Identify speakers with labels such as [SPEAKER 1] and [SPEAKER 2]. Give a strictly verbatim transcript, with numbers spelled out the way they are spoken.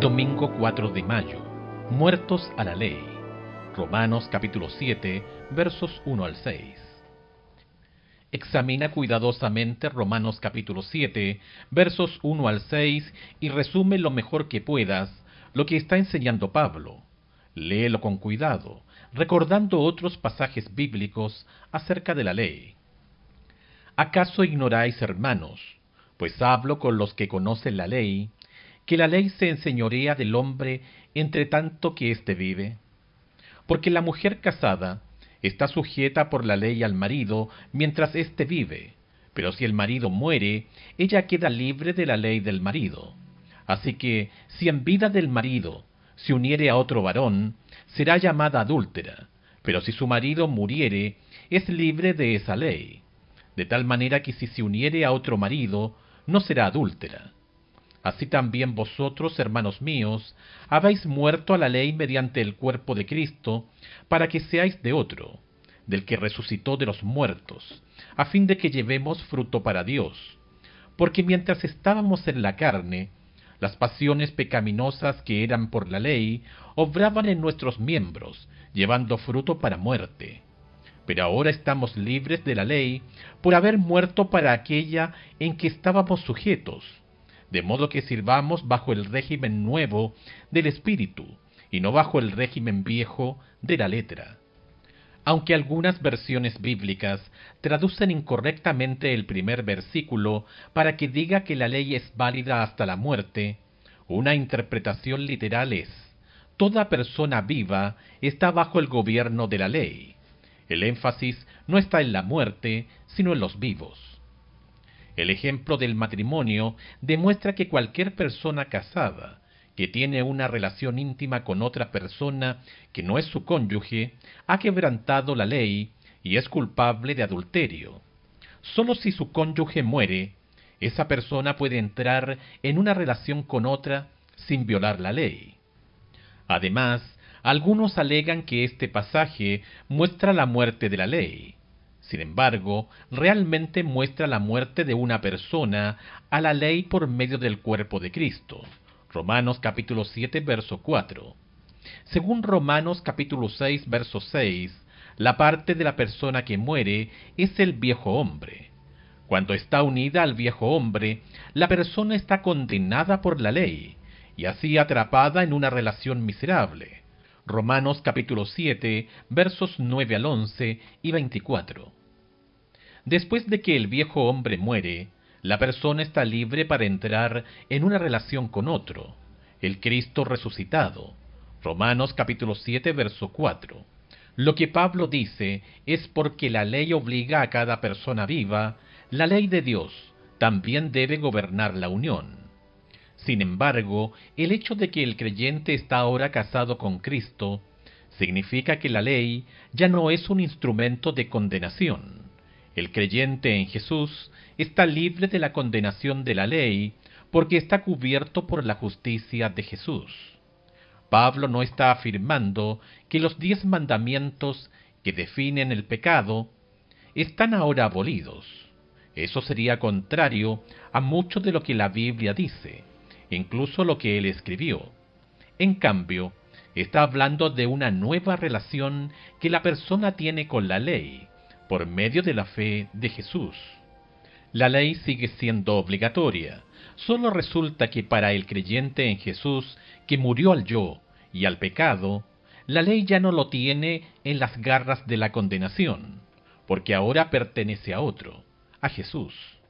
[SPEAKER 1] Domingo cuatro de mayo. Muertos a la ley. Romanos capítulo siete, versos uno al seis. Examina cuidadosamente Romanos capítulo siete, versos uno al seis y resume lo mejor que puedas lo que está enseñando Pablo. Léelo con cuidado, recordando otros pasajes bíblicos acerca de la ley. ¿Acaso ignoráis, hermanos, pues hablo con los que conocen la ley, que la ley se enseñorea del hombre entre tanto que éste vive? Porque la mujer casada está sujeta por la ley al marido mientras éste vive, pero si el marido muere, ella queda libre de la ley del marido. Así que, si en vida del marido se uniere a otro varón, será llamada adúltera, pero si su marido muriere, es libre de esa ley. De tal manera que si se uniere a otro marido, no será adúltera. Así también vosotros, hermanos míos, habéis muerto a la ley mediante el cuerpo de Cristo, para que seáis de otro, del que resucitó de los muertos, a fin de que llevemos fruto para Dios. Porque mientras estábamos en la carne, las pasiones pecaminosas que eran por la ley, obraban en nuestros miembros, llevando fruto para muerte. Pero ahora estamos libres de la ley, por haber muerto para aquella en que estábamos sujetos, de modo que sirvamos bajo el régimen nuevo del Espíritu, y no bajo el régimen viejo de la letra. Aunque algunas versiones bíblicas traducen incorrectamente el primer versículo para que diga que la ley es válida hasta la muerte, una interpretación literal es: toda persona viva está bajo el gobierno de la ley. El énfasis no está en la muerte, sino en los vivos. El ejemplo del matrimonio demuestra que cualquier persona casada que tiene una relación íntima con otra persona que no es su cónyuge ha quebrantado la ley y es culpable de adulterio. Solo si su cónyuge muere, esa persona puede entrar en una relación con otra sin violar la ley. Además, algunos alegan que este pasaje muestra la muerte de la ley. Sin embargo, realmente muestra la muerte de una persona a la ley por medio del cuerpo de Cristo. Romanos capítulo siete, verso cuatro. Según Romanos capítulo seis, verso seis, la parte de la persona que muere es el viejo hombre. Cuando está unida al viejo hombre, la persona está condenada por la ley y así atrapada en una relación miserable. Romanos capítulo siete, versos nueve al once y veinticuatro. Después de que el viejo hombre muere, la persona está libre para entrar en una relación con otro, el Cristo resucitado. Romanos capítulo siete, verso cuatro. Lo que Pablo dice es: porque la ley obliga a cada persona viva, la ley de Dios también debe gobernar la unión. Sin embargo, el hecho de que el creyente está ahora casado con Cristo significa que la ley ya no es un instrumento de condenación. El creyente en Jesús está libre de la condenación de la ley porque está cubierto por la justicia de Jesús. Pablo no está afirmando que los diez mandamientos que definen el pecado están ahora abolidos. Eso sería contrario a mucho de lo que la Biblia dice, incluso lo que él escribió. En cambio, está hablando de una nueva relación que la persona tiene con la ley, por medio de la fe de Jesús. La ley sigue siendo obligatoria, solo resulta que para el creyente en Jesús, que murió al yo y al pecado, la ley ya no lo tiene en las garras de la condenación, porque ahora pertenece a otro, a Jesús.